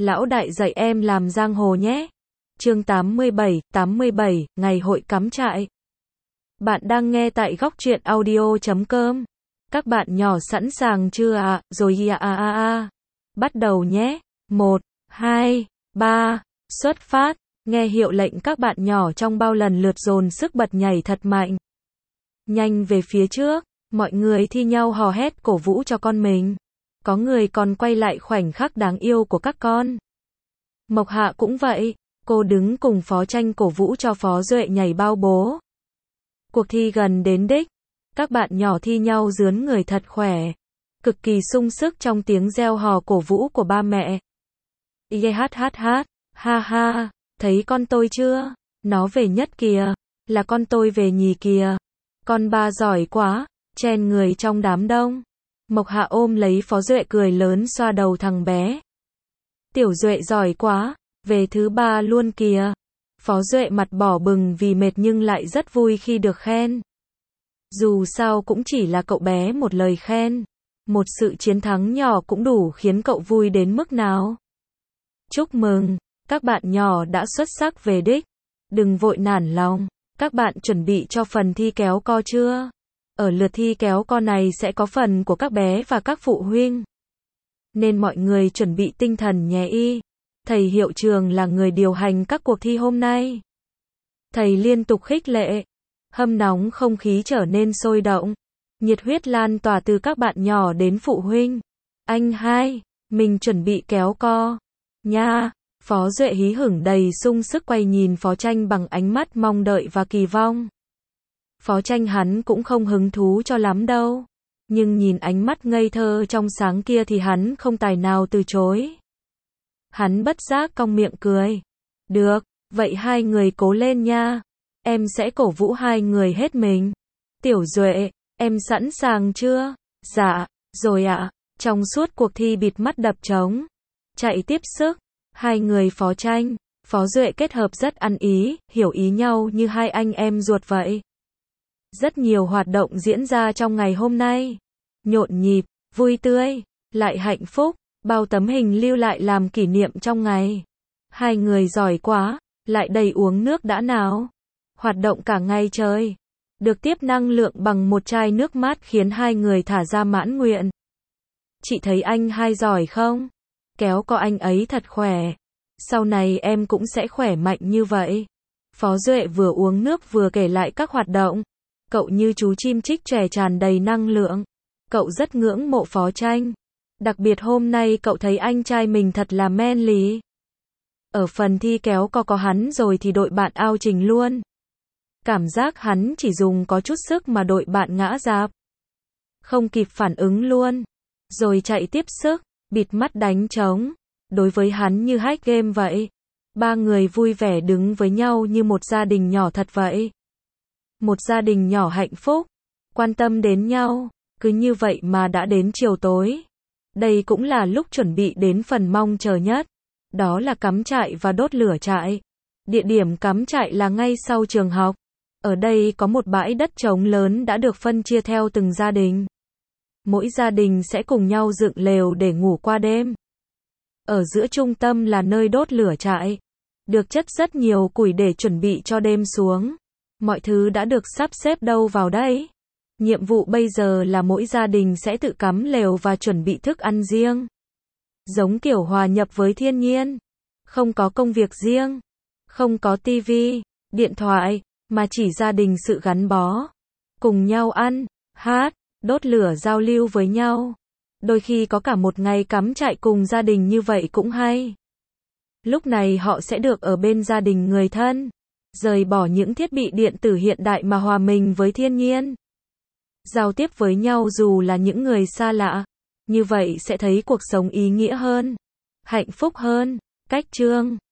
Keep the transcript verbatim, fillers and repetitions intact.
Lão đại dạy em làm giang hồ nhé. Chương tám mươi bảy, tám mươi bảy, ngày hội cắm trại. Bạn đang nghe tại góc truyện audio chấm com. Các bạn nhỏ sẵn sàng chưa ạ? À? Rồi à à à à. Bắt đầu nhé. một, hai, ba, xuất phát. Nghe hiệu lệnh các bạn nhỏ trong bao lần lượt dồn sức bật nhảy thật mạnh. Nhanh về phía trước, mọi người thi nhau hò hét cổ vũ cho con mình. Có người còn quay lại khoảnh khắc đáng yêu của các con. Mộc Hạ cũng vậy, cô đứng cùng Phó Tranh cổ vũ cho Phó Duệ nhảy bao bố. Cuộc thi gần đến đích, các bạn nhỏ thi nhau rướn người thật khỏe, cực kỳ sung sức trong tiếng reo hò cổ vũ của ba mẹ. Yeah hát hát hát, ha ha, thấy con tôi chưa? Nó về nhất kìa, là con tôi về nhì kìa. Con ba giỏi quá, chen người trong đám đông. Mộc Hạ ôm lấy Phó Duệ cười lớn xoa đầu thằng bé. Tiểu Duệ giỏi quá, về thứ ba luôn kìa. Phó Duệ mặt bỏ bừng vì mệt nhưng lại rất vui khi được khen. Dù sao cũng chỉ là cậu bé một lời khen. Một sự chiến thắng nhỏ cũng đủ khiến cậu vui đến mức nào. Chúc mừng, các bạn nhỏ đã xuất sắc về đích. Đừng vội nản lòng, các bạn chuẩn bị cho phần thi kéo co chưa? Ở lượt thi kéo co này sẽ có phần của các bé và các phụ huynh. Nên mọi người chuẩn bị tinh thần nhé y. Thầy hiệu trường là người điều hành các cuộc thi hôm nay. Thầy liên tục khích lệ, hâm nóng không khí trở nên sôi động. Nhiệt huyết lan tỏa từ các bạn nhỏ đến phụ huynh. Anh hai, mình chuẩn bị kéo co. Nha, Phó Duệ hí hửng đầy sung sức quay nhìn Phó Tranh bằng ánh mắt mong đợi và kỳ vọng. Phó Tranh hắn cũng không hứng thú cho lắm đâu. Nhưng nhìn ánh mắt ngây thơ trong sáng kia thì hắn không tài nào từ chối. Hắn bất giác cong miệng cười. Được, vậy hai người cố lên nha. Em sẽ cổ vũ hai người hết mình. Tiểu Duệ, em sẵn sàng chưa? Dạ, rồi ạ. À. Trong suốt cuộc thi bịt mắt đập trống, chạy tiếp sức, hai người Phó Tranh, Phó Duệ kết hợp rất ăn ý, hiểu ý nhau như hai anh em ruột vậy. Rất nhiều hoạt động diễn ra trong ngày hôm nay. Nhộn nhịp, vui tươi, lại hạnh phúc, bao tấm hình lưu lại làm kỷ niệm trong ngày. Hai người giỏi quá, lại đầy uống nước đã nào. Hoạt động cả ngày trời. Được tiếp năng lượng bằng một chai nước mát khiến hai người thả ra mãn nguyện. Chị thấy anh hai giỏi không? Kéo co anh ấy thật khỏe. Sau này em cũng sẽ khỏe mạnh như vậy. Phó Duệ vừa uống nước vừa kể lại các hoạt động. Cậu như chú chim chích trẻ tràn đầy năng lượng. Cậu rất ngưỡng mộ Phó Tranh. Đặc biệt hôm nay cậu thấy anh trai mình thật là manly. Ở phần thi kéo co có hắn rồi thì đội bạn ao trình luôn. Cảm giác hắn chỉ dùng có chút sức mà đội bạn ngã rạp. Không kịp phản ứng luôn. Rồi chạy tiếp sức, bịt mắt đánh trống. Đối với hắn như hack game vậy. Ba người vui vẻ đứng với nhau như một gia đình nhỏ thật vậy. Một gia đình nhỏ hạnh phúc, quan tâm đến nhau, cứ như vậy mà đã đến chiều tối. Đây cũng là lúc chuẩn bị đến phần mong chờ nhất. Đó là cắm trại và đốt lửa trại. Địa điểm cắm trại là ngay sau trường học. Ở đây có một bãi đất trống lớn đã được phân chia theo từng gia đình. Mỗi gia đình sẽ cùng nhau dựng lều để ngủ qua đêm. Ở giữa trung tâm là nơi đốt lửa trại. Được chất rất nhiều củi để chuẩn bị cho đêm xuống. Mọi thứ đã được sắp xếp đâu vào đây. Nhiệm vụ bây giờ là mỗi gia đình sẽ tự cắm lều và chuẩn bị thức ăn riêng. Giống kiểu hòa nhập với thiên nhiên. Không có công việc riêng. Không có tivi, điện thoại, mà chỉ gia đình sự gắn bó. Cùng nhau ăn, hát, đốt lửa giao lưu với nhau. Đôi khi có cả một ngày cắm trại cùng gia đình như vậy cũng hay. Lúc này họ sẽ được ở bên gia đình người thân. Rời bỏ những thiết bị điện tử hiện đại mà hòa mình với thiên nhiên. Giao tiếp với nhau dù là những người xa lạ. Như vậy sẽ thấy cuộc sống ý nghĩa hơn. Hạnh phúc hơn. Cách chương